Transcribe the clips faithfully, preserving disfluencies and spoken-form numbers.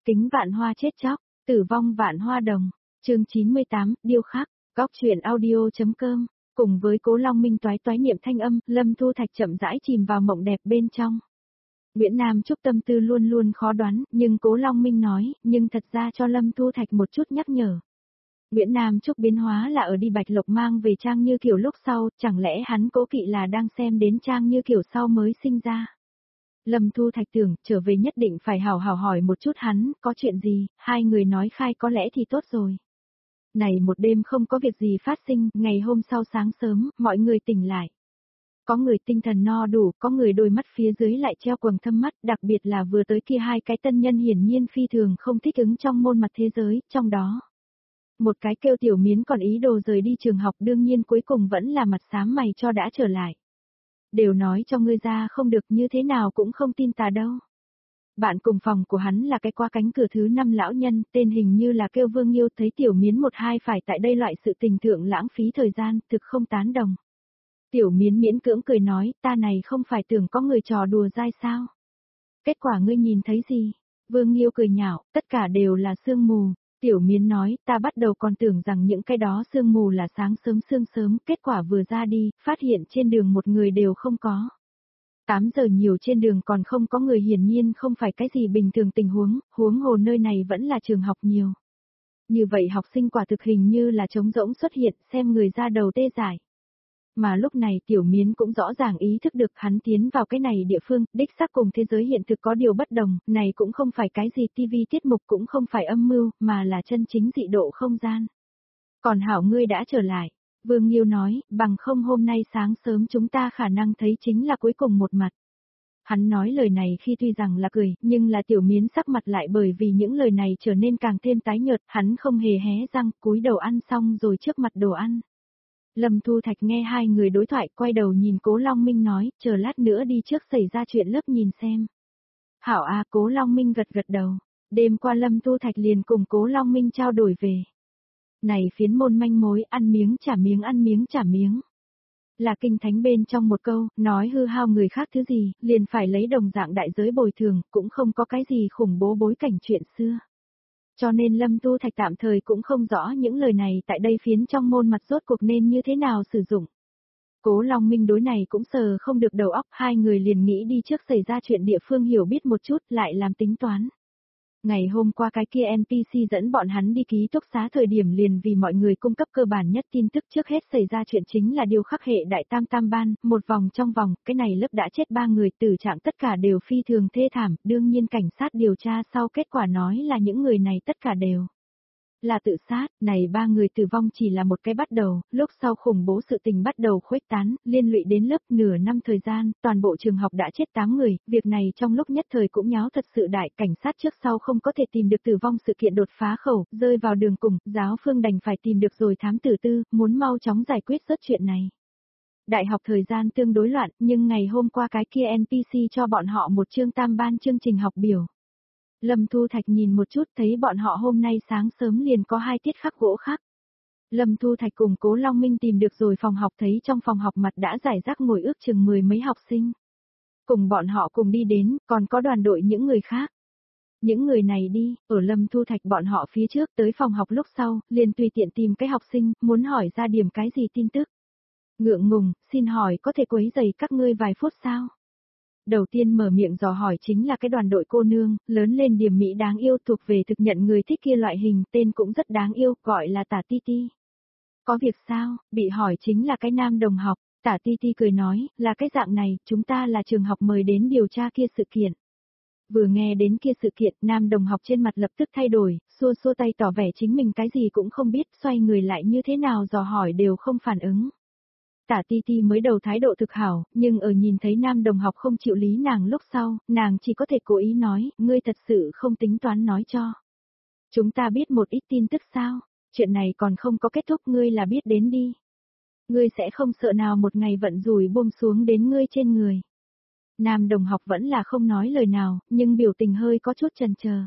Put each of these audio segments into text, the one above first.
Kính vạn hoa chết chóc, tử vong vạn hoa đồng. Chương chín mươi tám, điêu khắc, góc truyện audio.com. Cùng với Cố Long Minh toái toái niệm thanh âm, Lâm Thu Thạch chậm rãi chìm vào mộng đẹp bên trong. Nguyễn Nam Trúc tâm tư luôn luôn khó đoán, nhưng Cố Long Minh nói, nhưng thật ra cho Lâm Thu Thạch một chút nhắc nhở. Nguyễn Nam Trúc biến hóa là ở đi Bạch Lộc mang về Trang Như Kiều lúc sau, chẳng lẽ hắn cố kỵ là đang xem đến Trang Như Kiều sau mới sinh ra. Lâm Thu Thạch tưởng, trở về nhất định phải hào hào hỏi một chút hắn, có chuyện gì, hai người nói khai có lẽ thì tốt rồi. Này một đêm không có việc gì phát sinh, ngày hôm sau sáng sớm, mọi người tỉnh lại. Có người tinh thần no đủ, có người đôi mắt phía dưới lại treo quầng thâm mắt, đặc biệt là vừa tới kia hai cái tân nhân hiển nhiên phi thường không thích ứng trong môn mặt thế giới, trong đó. Một cái kêu Tiểu Miến còn ý đồ rời đi trường học, đương nhiên cuối cùng vẫn là mặt xám mày cho đã trở lại. Đều nói cho ngươi ra không được, như thế nào cũng không tin ta đâu. Bạn cùng phòng của hắn là cái qua cánh cửa thứ năm lão nhân, tên hình như là kêu Vương Nghiêu, thấy Tiểu Miến một hai phải tại đây loại sự tình thượng lãng phí thời gian, thực không tán đồng. Tiểu Miến miễn cưỡng cười nói, ta này không phải tưởng có người trò đùa dai sao? Kết quả ngươi nhìn thấy gì? Vương Nghiêu cười nhạo, tất cả đều là sương mù. Tiểu Miến nói, ta bắt đầu còn tưởng rằng những cái đó sương mù là sáng sớm sương sớm, kết quả vừa ra đi, phát hiện trên đường một người đều không có. tám giờ nhiều trên đường còn không có người, hiển nhiên không phải cái gì bình thường tình huống, huống hồ nơi này vẫn là trường học nhiều. Như vậy học sinh quả thực hình như là trống rỗng xuất hiện, xem người ra đầu tê dại. Mà lúc này Tiểu Miến cũng rõ ràng ý thức được hắn tiến vào cái này địa phương, đích xác cùng thế giới hiện thực có điều bất đồng, này cũng không phải cái gì tivi tiết mục, cũng không phải âm mưu, mà là chân chính dị độ không gian. Còn hảo ngươi đã trở lại, Vương Nghiêu nói, bằng không hôm nay sáng sớm chúng ta khả năng thấy chính là cuối cùng một mặt. Hắn nói lời này khi tuy rằng là cười, nhưng là Tiểu Miến sắc mặt lại bởi vì những lời này trở nên càng thêm tái nhợt, hắn không hề hé răng, cúi đầu ăn xong rồi trước mặt đồ ăn. Lâm Thu Thạch nghe hai người đối thoại, quay đầu nhìn Cố Long Minh nói, chờ lát nữa đi trước xảy ra chuyện lớp nhìn xem. Hảo a, Cố Long Minh gật gật đầu. Đêm qua Lâm Thu Thạch liền cùng Cố Long Minh trao đổi về. Này phiến môn manh mối, ăn miếng trả miếng, ăn miếng trả miếng. Là kinh thánh bên trong một câu, nói hư hao người khác thứ gì, liền phải lấy đồng dạng đại giới bồi thường, cũng không có cái gì khủng bố bối cảnh chuyện xưa. Cho nên Lâm Tu Thạch tạm thời cũng không rõ những lời này tại đây phiến trong môn mặt rốt cuộc nên như thế nào sử dụng. Cố Long Minh đối này cũng sờ không được đầu óc, hai người liền nghĩ đi trước xảy ra chuyện địa phương hiểu biết một chút, lại làm tính toán. Ngày hôm qua cái kia en pê xê dẫn bọn hắn đi ký túc xá thời điểm liền vì mọi người cung cấp cơ bản nhất tin tức, trước hết xảy ra chuyện chính là điều khắc hệ đại tam tam ban, một vòng trong vòng, cái này lớp đã chết ba người, tử trạng tất cả đều phi thường thê thảm, đương nhiên cảnh sát điều tra sau kết quả nói là những người này tất cả đều là tự sát, này ba người tử vong chỉ là một cái bắt đầu, lúc sau khủng bố sự tình bắt đầu khuếch tán, liên lụy đến lớp nửa năm thời gian, toàn bộ trường học đã chết tám người, việc này trong lúc nhất thời cũng nháo thật sự đại, cảnh sát trước sau không có thể tìm được tử vong sự kiện đột phá khẩu, rơi vào đường cùng, giáo phương đành phải tìm được rồi thám tử tư, muốn mau chóng giải quyết rớt chuyện này. Đại học thời gian tương đối loạn, nhưng ngày hôm qua cái kia en pê xê cho bọn họ một chương tam ban chương trình học biểu. Lâm Thu Thạch nhìn một chút thấy bọn họ hôm nay sáng sớm liền có hai tiết khắc gỗ khác. Lâm Thu Thạch cùng Cố Long Minh tìm được rồi phòng học, thấy trong phòng học mặt đã giải rác ngồi ước chừng mười mấy học sinh. Cùng bọn họ cùng đi đến, còn có đoàn đội những người khác. Những người này đi, ở Lâm Thu Thạch bọn họ phía trước tới phòng học lúc sau, liền tùy tiện tìm cái học sinh, muốn hỏi ra điểm cái gì tin tức. Ngượng ngùng, xin hỏi có thể quấy rầy các ngươi vài phút sao? Đầu tiên mở miệng dò hỏi chính là cái đoàn đội cô nương, lớn lên điểm mỹ đáng yêu, thuộc về thực nhận người thích kia loại hình, tên cũng rất đáng yêu, gọi là Tả Ti Ti. Có việc sao? Bị hỏi chính là cái nam đồng học, Tả Ti Ti cười nói, là cái dạng này, chúng ta là trường học mời đến điều tra kia sự kiện. Vừa nghe đến kia sự kiện, nam đồng học trên mặt lập tức thay đổi, xua xua tay tỏ vẻ chính mình cái gì cũng không biết, xoay người lại như thế nào dò hỏi đều không phản ứng. Tả Ti Ti mới đầu thái độ thực hảo, nhưng ở nhìn thấy nam đồng học không chịu lý nàng lúc sau, nàng chỉ có thể cố ý nói, ngươi thật sự không tính toán nói cho. Chúng ta biết một ít tin tức sao, chuyện này còn không có kết thúc, ngươi là biết đến đi. Ngươi sẽ không sợ nào một ngày vận rủi buông xuống đến ngươi trên người. Nam đồng học vẫn là không nói lời nào, nhưng biểu tình hơi có chút chần chờ.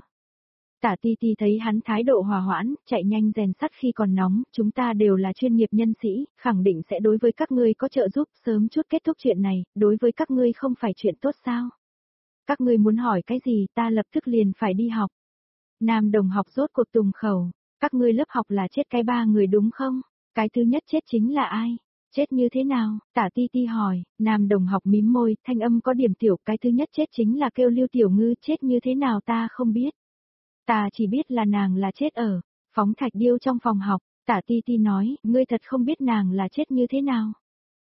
Tả Ti Ti thấy hắn thái độ hòa hoãn, chạy nhanh rèn sắt khi còn nóng, chúng ta đều là chuyên nghiệp nhân sĩ, khẳng định sẽ đối với các ngươi có trợ giúp, sớm chút kết thúc chuyện này, đối với các ngươi không phải chuyện tốt sao? Các ngươi muốn hỏi cái gì, ta lập tức liền phải đi học. Nam đồng học rốt cuộc tùng khẩu, các ngươi lớp học là chết cái ba người đúng không? Cái thứ nhất chết chính là ai? Chết như thế nào? Tả Ti Ti hỏi, Nam đồng học mím môi, thanh âm có điểm tiểu, cái thứ nhất chết chính là kêu Lưu Tiểu Ngư, chết như thế nào ta không biết. Ta chỉ biết là nàng là chết ở phóng thạch điêu trong phòng học. Tả Ti Ti nói, ngươi thật không biết nàng là chết như thế nào.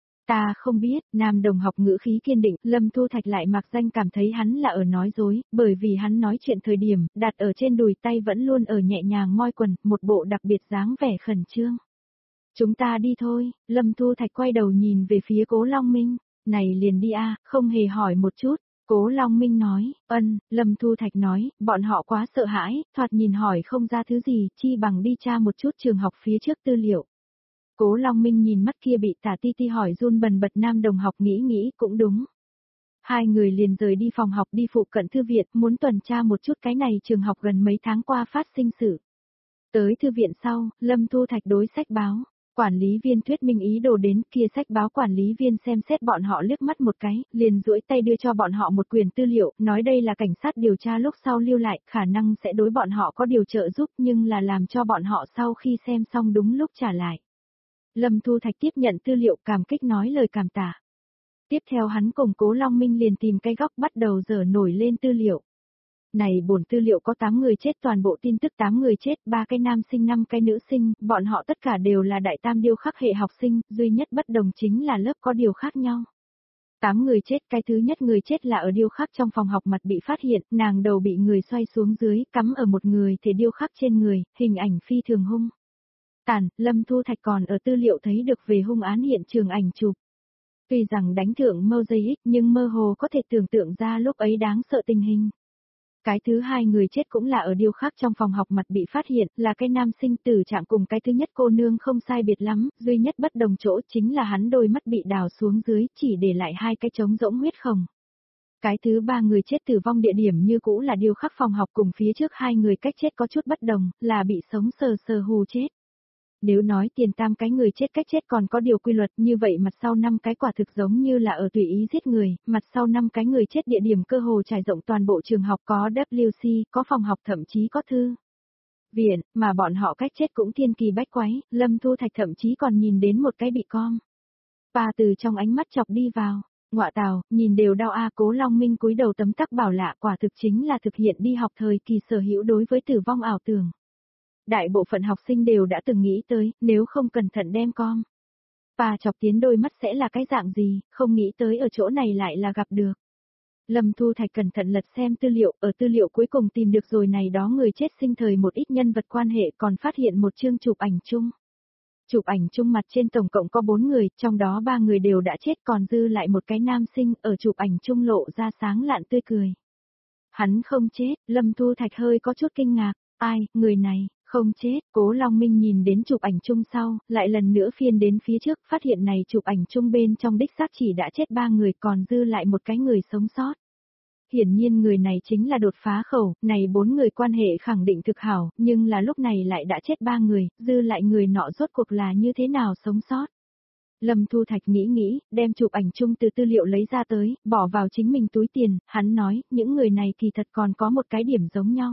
Ta không biết, Nam đồng học ngữ khí kiên định, Lâm Thu Thạch lại mặc danh cảm thấy hắn là ở nói dối, bởi vì hắn nói chuyện thời điểm, đặt ở trên đùi tay vẫn luôn ở nhẹ nhàng moi quần, một bộ đặc biệt dáng vẻ khẩn trương. Chúng ta đi thôi, Lâm Thu Thạch quay đầu nhìn về phía Cố Long Minh, này liền đi a, không hề hỏi một chút. Cố Long Minh nói, ân, Lâm Thu Thạch nói, bọn họ quá sợ hãi, thoạt nhìn hỏi không ra thứ gì, chi bằng đi tra một chút trường học phía trước tư liệu. Cố Long Minh nhìn mắt kia bị Tả Ti Ti hỏi run bần bật Nam đồng học nghĩ nghĩ cũng đúng. Hai người liền rời đi phòng học đi phụ cận thư viện, muốn tuần tra một chút cái này trường học gần mấy tháng qua phát sinh sự. Tới thư viện sau, Lâm Thu Thạch đối sách báo. Quản lý viên thuyết minh ý đồ đến, kia sách báo quản lý viên xem xét bọn họ liếc mắt một cái, liền duỗi tay đưa cho bọn họ một quyển tư liệu, nói đây là cảnh sát điều tra lúc sau lưu lại, khả năng sẽ đối bọn họ có điều trợ giúp nhưng là làm cho bọn họ sau khi xem xong đúng lúc trả lại. Lâm Thu Thạch tiếp nhận tư liệu cảm kích nói lời cảm tạ. Tiếp theo hắn cùng Cố Long Minh liền tìm cái góc bắt đầu dở nổi lên tư liệu. Này bổn tư liệu có tám người chết, toàn bộ tin tức tám người chết, ba cái nam sinh năm cái nữ sinh, bọn họ tất cả đều là đại tam điêu khắc hệ học sinh, duy nhất bất đồng chính là lớp có điều khác nhau. tám người chết, cái thứ nhất người chết là ở điêu khắc trong phòng học mặt bị phát hiện, nàng đầu bị người xoay xuống dưới, cắm ở một người thể điêu khắc trên người, hình ảnh phi thường hung. Tàn, Lâm Thu Thạch còn ở tư liệu thấy được về hung án hiện trường ảnh chụp. Tuy rằng đánh thượng mosaic nhưng mơ hồ có thể tưởng tượng ra lúc ấy đáng sợ tình hình. Cái thứ hai người chết cũng là ở điêu khắc trong phòng học mặt bị phát hiện, là cái nam sinh tử trạng cùng cái thứ nhất cô nương không sai biệt lắm, duy nhất bất đồng chỗ chính là hắn đôi mắt bị đào xuống dưới, chỉ để lại hai cái trống rỗng huyết khổng. Cái thứ ba người chết tử vong địa điểm như cũ là điêu khắc phòng học cùng phía trước hai người cách chết có chút bất đồng, là bị sống sờ sờ hù chết. Nếu nói tiền tam cái người chết cách chết còn có điều quy luật như vậy mặt sau năm cái quả thực giống như là ở tùy ý giết người, mặt sau năm cái người chết địa điểm cơ hồ trải rộng toàn bộ trường học có W C, có phòng học thậm chí có thư viện, mà bọn họ cách chết cũng thiên kỳ bách quái, Lâm Thu Thạch thậm chí còn nhìn đến một cái bị com. Pa từ trong ánh mắt chọc đi vào, ngọa tào, nhìn đều đau a. Cố Long Minh cúi đầu tấm tắc bảo lạ quả thực chính là thực hiện đi học thời kỳ sở hữu đối với tử vong ảo tưởng. Đại bộ phận học sinh đều đã từng nghĩ tới, nếu không cẩn thận đem com. Pa chọc tiến đôi mắt sẽ là cái dạng gì, không nghĩ tới ở chỗ này lại là gặp được. Lâm Thu Thạch cẩn thận lật xem tư liệu, ở tư liệu cuối cùng tìm được rồi này đó người chết sinh thời một ít nhân vật quan hệ còn phát hiện một chương chụp ảnh chung. Chụp ảnh chung mặt trên tổng cộng có bốn người, trong đó ba người đều đã chết còn dư lại một cái nam sinh ở chụp ảnh chung lộ ra sáng lạn tươi cười. Hắn không chết, Lâm Thu Thạch hơi có chút kinh ngạc, ai, người này, không chết, Cố Long Minh nhìn đến chụp ảnh chung sau, lại lần nữa phiên đến phía trước, phát hiện này chụp ảnh chung bên trong đích xác chỉ đã chết ba người còn dư lại một cái người sống sót. Hiển nhiên người này chính là đột phá khẩu, này bốn người quan hệ khẳng định thực hảo, nhưng là lúc này lại đã chết ba người, dư lại người nọ rốt cuộc là như thế nào sống sót. Lâm Thu Thạch nghĩ nghĩ, đem chụp ảnh chung từ tư liệu lấy ra tới, bỏ vào chính mình túi tiền, hắn nói, những người này kỳ thật còn có một cái điểm giống nhau.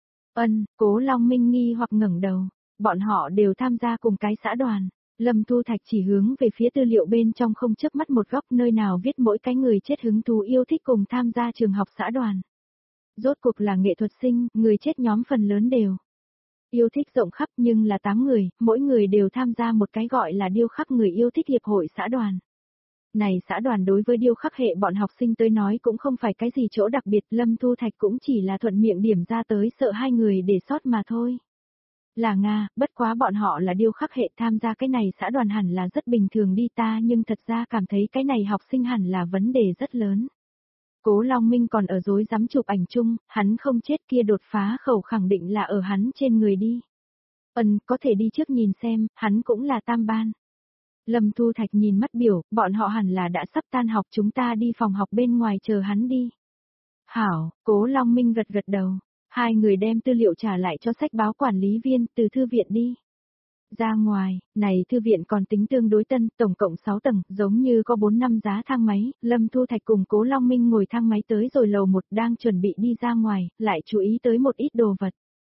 Ân, Cố Long Minh nghi hoặc ngẩng đầu, bọn họ đều tham gia cùng cái xã đoàn. Lâm Thu Thạch chỉ hướng về phía tư liệu bên trong không chớp mắt một góc nơi nào viết mỗi cái người chết hứng thú yêu thích cùng tham gia trường học xã đoàn. Rốt cuộc là nghệ thuật sinh, người chết nhóm phần lớn đều yêu thích rộng khắp nhưng là tám người, mỗi người đều tham gia một cái gọi là điêu khắc người yêu thích hiệp hội xã đoàn. Này xã đoàn đối với điêu khắc hệ bọn học sinh tới nói cũng không phải cái gì chỗ đặc biệt, Lâm Thu Thạch cũng chỉ là thuận miệng điểm ra tới sợ hai người để sót mà thôi. Là Nga, bất quá bọn họ là điêu khắc hệ tham gia cái này xã đoàn hẳn là rất bình thường đi ta nhưng thật ra cảm thấy cái này học sinh hẳn là vấn đề rất lớn. Cố Long Minh còn ở dối dám chụp ảnh chung, hắn không chết kia đột phá khẩu khẳng định là ở hắn trên người đi. Ân, có thể đi trước nhìn xem, hắn cũng là tam ban. Lâm Thu Thạch nhìn mắt biểu, bọn họ hẳn là đã sắp tan học chúng ta đi phòng học bên ngoài chờ hắn đi. Hảo, Cố Long Minh gật gật đầu. Hai người đem tư liệu trả lại cho sách báo quản lý viên từ thư viện đi. Ra ngoài, này thư viện còn tính tương đối tân, tổng cộng sáu tầng, giống như có bốn năm giá thang máy, Lâm Thu Thạch cùng Cố Long Minh ngồi thang máy tới rồi lầu một đang chuẩn bị đi ra ngoài, lại chú ý tới một ít đồ vật.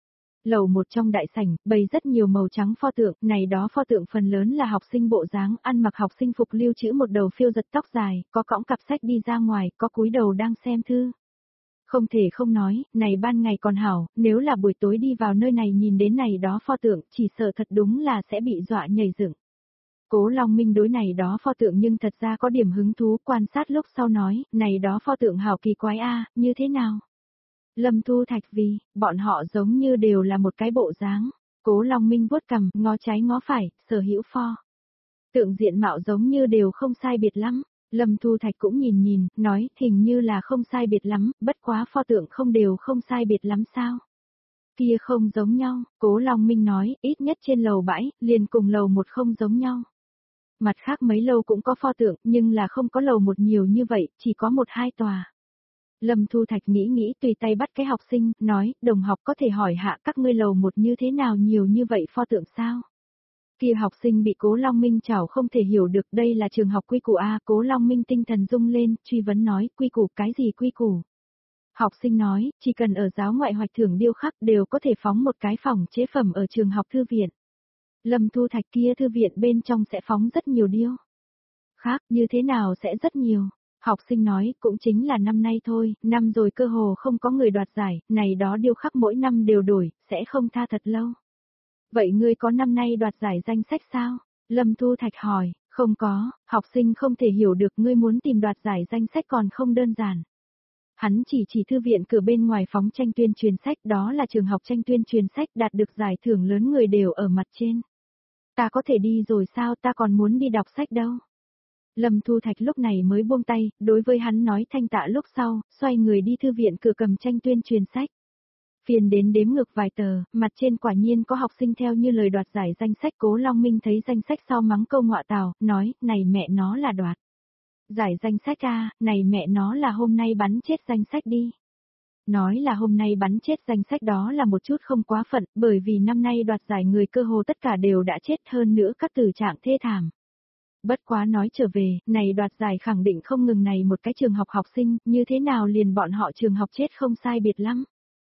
Lầu một trong đại sảnh, bày rất nhiều màu trắng pho tượng, này đó pho tượng phần lớn là học sinh bộ dáng, ăn mặc học sinh phục lưu trữ một đầu phiêu giật tóc dài, có cõng cặp sách đi ra ngoài, có cúi đầu đang xem thư. Không thể không nói, này ban ngày còn hảo, nếu là buổi tối đi vào nơi này nhìn đến này đó pho tượng, chỉ sợ thật đúng là sẽ bị dọa nhảy dựng. Cố Long Minh đối này đó pho tượng nhưng thật ra có điểm hứng thú, quan sát lúc sau nói, này đó pho tượng hảo kỳ quái a, như thế nào? Lâm Thu Thạch vì, bọn họ giống như đều là một cái bộ dáng. Cố Long Minh vuốt cằm, ngó trái ngó phải, sở hữu pho tượng diện mạo giống như đều không sai biệt lắm. Lâm Thu Thạch cũng nhìn nhìn, nói, hình như là không sai biệt lắm, bất quá pho tượng không đều không sai biệt lắm sao? Kia không giống nhau, Cố Long Minh nói, ít nhất trên lầu bãi, liền cùng lầu một không giống nhau. Mặt khác mấy lầu cũng có pho tượng, nhưng là không có lầu một nhiều như vậy, chỉ có một hai tòa. Lâm Thu Thạch nghĩ nghĩ tùy tay bắt cái học sinh, nói, đồng học có thể hỏi hạ các ngươi lầu một như thế nào nhiều như vậy pho tượng sao? Kia học sinh bị Cố Long Minh chảo không thể hiểu được đây là trường học quy củ A, Cố Long Minh tinh thần rung lên, truy vấn nói, quy củ cái gì quy củ? Học sinh nói, chỉ cần ở giáo ngoại hoạch thưởng điêu khắc đều có thể phóng một cái phòng chế phẩm ở trường học thư viện. Lâm Thu Thạch kia thư viện bên trong sẽ phóng rất nhiều điêu. Khác như thế nào sẽ rất nhiều? Học sinh nói, cũng chính là năm nay thôi, năm rồi cơ hồ không có người đoạt giải, này đó điêu khắc mỗi năm đều đổi, sẽ không tha thật lâu. Vậy ngươi có năm nay đoạt giải danh sách sao? Lâm Thu Thạch hỏi, không có, học sinh không thể hiểu được ngươi muốn tìm đoạt giải danh sách còn không đơn giản. Hắn chỉ chỉ thư viện cửa bên ngoài phóng tranh tuyên truyền sách, đó là trường học tranh tuyên truyền sách đạt được giải thưởng lớn người đều ở mặt trên. Ta có thể đi rồi sao, ta còn muốn đi đọc sách đâu. Lâm Thu Thạch lúc này mới buông tay, đối với hắn nói thanh tạ lúc sau, xoay người đi thư viện cửa cầm tranh tuyên truyền sách. Phiền đến đếm ngược vài tờ, mặt trên quả nhiên có học sinh theo như lời đoạt giải danh sách. Cố Long Minh thấy danh sách sau mắng câu ngọa tào, nói, này mẹ nó là đoạt giải danh sách a, này mẹ nó là hôm nay bắn chết danh sách đi. Nói là hôm nay bắn chết danh sách đó là một chút không quá phận, bởi vì năm nay đoạt giải người cơ hồ tất cả đều đã chết, hơn nữa các tử trạng thê thảm. Bất quá nói trở về, này đoạt giải khẳng định không ngừng này một cái trường học học sinh, như thế nào liền bọn họ trường học chết không sai biệt lắm.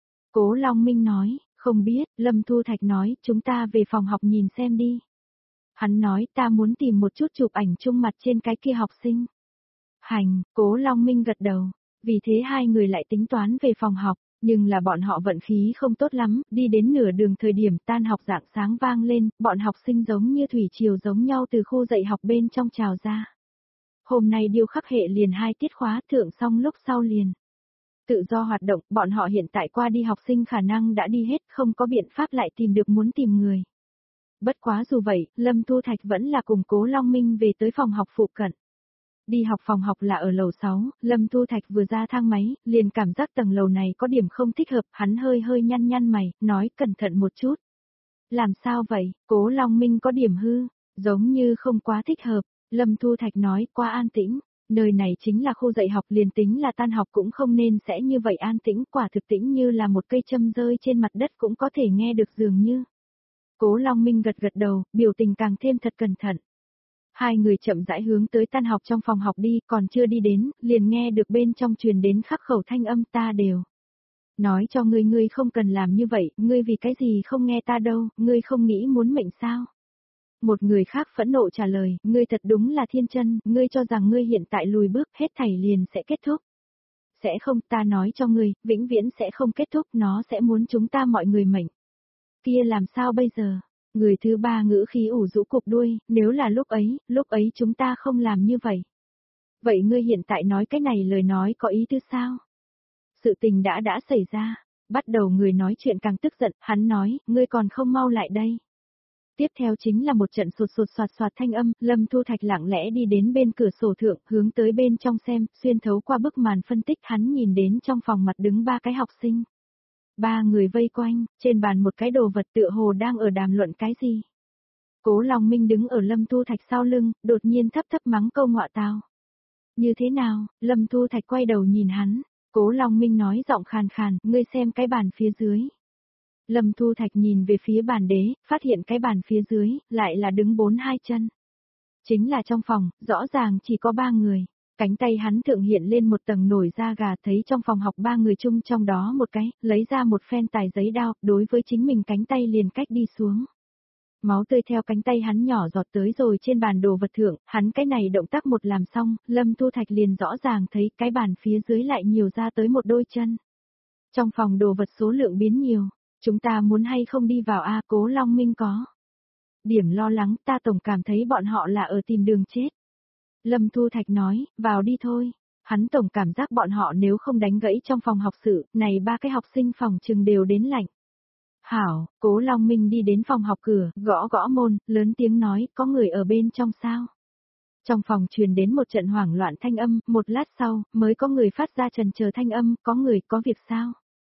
Cố Long Minh nói, không biết, Lâm Thu Thạch nói, chúng ta về phòng học nhìn xem đi. Hắn nói, ta muốn tìm một chút chụp ảnh chung mặt trên cái kia học sinh. Hành, Cố Long Minh gật đầu, vì thế hai người lại tính toán về phòng học, nhưng là bọn họ vận khí không tốt lắm, đi đến nửa đường thời điểm tan học rạng sáng vang lên, bọn học sinh giống như thủy triều giống nhau từ khu dạy học bên trong trào ra. Hôm nay điêu khắc hệ liền hai tiết khóa thượng xong lúc sau liền. Tự do hoạt động, bọn họ hiện tại qua đi học sinh khả năng đã đi hết, không có biện pháp lại tìm được muốn tìm người. Bất quá dù vậy, Lâm Thu Thạch vẫn là cùng Cố Long Minh về tới phòng học phụ cận. Đi học phòng học là ở lầu sáu, Lâm Thu Thạch vừa ra thang máy, liền cảm giác tầng lầu này có điểm không thích hợp, hắn hơi hơi nhăn nhăn mày, nói cẩn thận một chút. Làm sao vậy, Cố Long Minh có điểm hư, giống như không quá thích hợp, Lâm Thu Thạch nói qua an tĩnh, nơi này chính là khu dạy học, liền tính là tan học cũng không nên sẽ như vậy an tĩnh, quả thực tĩnh như là một cây châm rơi trên mặt đất cũng có thể nghe được dường như. Cố Long Minh gật gật đầu, biểu tình càng thêm thật cẩn thận. Hai người chậm rãi hướng tới tan học trong phòng học đi, còn chưa đi đến, liền nghe được bên trong truyền đến khắc khẩu thanh âm ta đều. Nói cho ngươi ngươi không cần làm như vậy, ngươi vì cái gì không nghe ta đâu, ngươi không nghĩ muốn mệnh sao? Một người khác phẫn nộ trả lời, ngươi thật đúng là thiên chân, ngươi cho rằng ngươi hiện tại lùi bước hết thảy liền sẽ kết thúc. Sẽ không, ta nói cho ngươi, vĩnh viễn sẽ không kết thúc, nó sẽ muốn chúng ta mọi người mệnh. Kia làm sao bây giờ? Người thứ ba ngữ khí ủ rũ cục đuôi, nếu là lúc ấy, lúc ấy chúng ta không làm như vậy. Vậy ngươi hiện tại nói cái này lời nói có ý tứ sao? Sự tình đã đã xảy ra, bắt đầu người nói chuyện càng tức giận, hắn nói, ngươi còn không mau lại đây. Tiếp theo chính là một trận sột sột soạt soạt thanh âm, Lâm Thu Thạch lặng lẽ đi đến bên cửa sổ thượng, hướng tới bên trong xem, xuyên thấu qua bức màn phân tích hắn nhìn đến trong phòng mặt đứng ba cái học sinh. Ba người vây quanh, trên bàn một cái đồ vật tựa hồ đang ở đàm luận cái gì. Cố Long Minh đứng ở Lâm Thu Thạch sau lưng, đột nhiên thấp thấp mắng câu ngọa tào. Như thế nào, Lâm Thu Thạch quay đầu nhìn hắn, Cố Long Minh nói giọng khàn khàn, ngươi xem cái bàn phía dưới. Lâm Thu Thạch nhìn về phía bàn đế, phát hiện cái bàn phía dưới, lại là đứng bốn hai chân. Chính là trong phòng, rõ ràng chỉ có ba người. Cánh tay hắn thượng hiện lên một tầng nổi da gà, thấy trong phòng học ba người chung trong đó một cái, lấy ra một phen tài giấy đao, đối với chính mình cánh tay liền cách đi xuống. Máu tươi theo cánh tay hắn nhỏ giọt tới rồi trên bàn đồ vật thượng, hắn cái này động tác một làm xong, Lâm Thu Thạch liền rõ ràng thấy cái bàn phía dưới lại nhiều ra tới một đôi chân. Trong phòng đồ vật số lượng biến nhiều, chúng ta muốn hay không đi vào a? Cố Long Minh có điểm lo lắng, ta tổng cảm thấy bọn họ là ở tìm đường chết. Lâm Thu Thạch nói, vào đi thôi. Hắn tổng cảm giác bọn họ nếu không đánh gãy trong phòng học sự, này ba cái học sinh phòng trừng đều đến lạnh. Hảo, Cố Long Minh đi đến phòng học cửa, gõ gõ môn, lớn tiếng nói, có người ở bên trong sao? Trong phòng truyền đến một trận hoảng loạn thanh âm, một lát sau, mới có người phát ra trần chờ thanh âm, có người, có việc sao?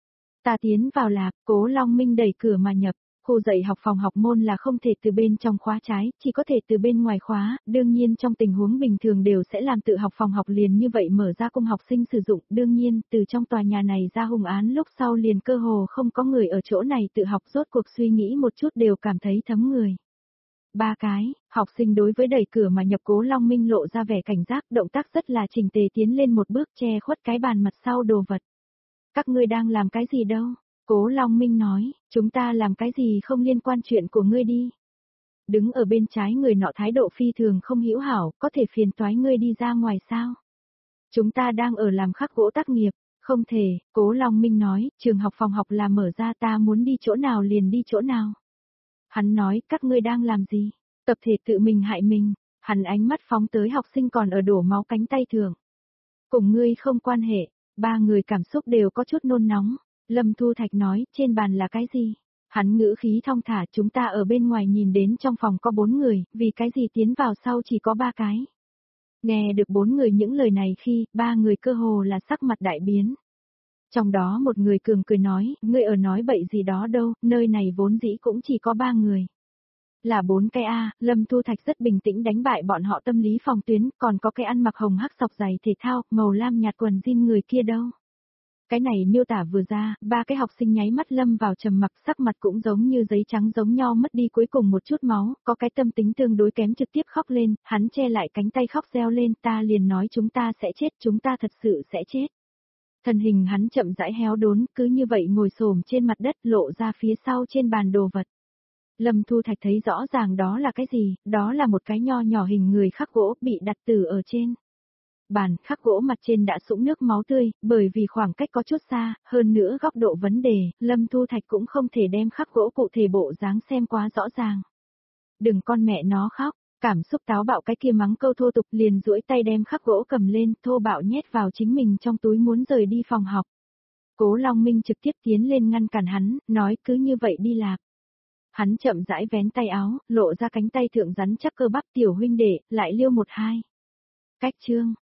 Ta tiến vào lạc, Cố Long Minh đẩy cửa mà nhập. Khu dạy học phòng học môn là không thể từ bên trong khóa trái, chỉ có thể từ bên ngoài khóa, đương nhiên trong tình huống bình thường đều sẽ làm tự học phòng học liền như vậy mở ra cung học sinh sử dụng, đương nhiên, từ trong tòa nhà này ra hung án lúc sau liền cơ hồ không có người ở chỗ này tự học, rốt cuộc suy nghĩ một chút đều cảm thấy thấm người. Ba cái, học sinh đối với đẩy cửa mà nhập Cố Long Minh lộ ra vẻ cảnh giác, động tác rất là chỉnh tề tiến lên một bước che khuất cái bàn mặt sau đồ vật. Các ngươi đang làm cái gì đâu? Cố Long Minh nói, chúng ta làm cái gì không liên quan chuyện của ngươi đi. Đứng ở bên trái người nọ thái độ phi thường không hữu hảo, có thể phiền toái ngươi đi ra ngoài sao? Chúng ta đang ở làm khắc gỗ tác nghiệp, không thể, Cố Long Minh nói, trường học phòng học là mở ra, ta muốn đi chỗ nào liền đi chỗ nào. Hắn nói, các ngươi đang làm gì? Tập thể tự mình hại mình, hắn ánh mắt phóng tới học sinh còn ở đổ máu cánh tay thường. Cùng ngươi không quan hệ, ba người cảm xúc đều có chút nôn nóng. Lâm Thu Thạch nói, trên bàn là cái gì? Hắn ngữ khí thong thả, chúng ta ở bên ngoài nhìn đến trong phòng có bốn người, vì cái gì tiến vào sau chỉ có ba cái. Nghe được bốn người những lời này khi, ba người cơ hồ là sắc mặt đại biến. Trong đó một người cường cười nói, ngươi ở nói bậy gì đó đâu, nơi này vốn dĩ cũng chỉ có ba người. Là bốn cái A, Lâm Thu Thạch rất bình tĩnh đánh bại bọn họ tâm lý phòng tuyến, còn có cái ăn mặc hồng hắc sọc giày thể thao, màu lam nhạt quần jean người kia đâu. Cái này miêu tả vừa ra, ba cái học sinh nháy mắt lâm vào trầm mặc, sắc mặt cũng giống như giấy trắng giống nhau, mất đi cuối cùng một chút máu, có cái tâm tính tương đối kém trực tiếp khóc lên, hắn che lại cánh tay khóc reo lên, ta liền nói chúng ta sẽ chết, chúng ta thật sự sẽ chết. Thân hình hắn chậm rãi héo đốn, cứ như vậy ngồi xổm trên mặt đất, lộ ra phía sau trên bàn đồ vật. Lâm Thu Thạch thấy rõ ràng đó là cái gì, đó là một cái nho nhỏ hình người khắc gỗ bị đặt từ ở trên. Bàn khắc gỗ mặt trên đã sũng nước máu tươi, bởi vì khoảng cách có chút xa, hơn nữa góc độ vấn đề, Lâm Thu Thạch cũng không thể đem khắc gỗ cụ thể bộ dáng xem quá rõ ràng. Đừng con mẹ nó khóc, cảm xúc táo bạo cái kia mắng câu thô tục liền duỗi tay đem khắc gỗ cầm lên, thô bạo nhét vào chính mình trong túi muốn rời đi phòng học. Cố Long Minh trực tiếp tiến lên ngăn cản hắn, nói cứ như vậy đi lạc. Hắn chậm rãi vén tay áo, lộ ra cánh tay thượng rắn chắc cơ bắp tiểu huynh đệ, lại liêu một hai. Cách chương.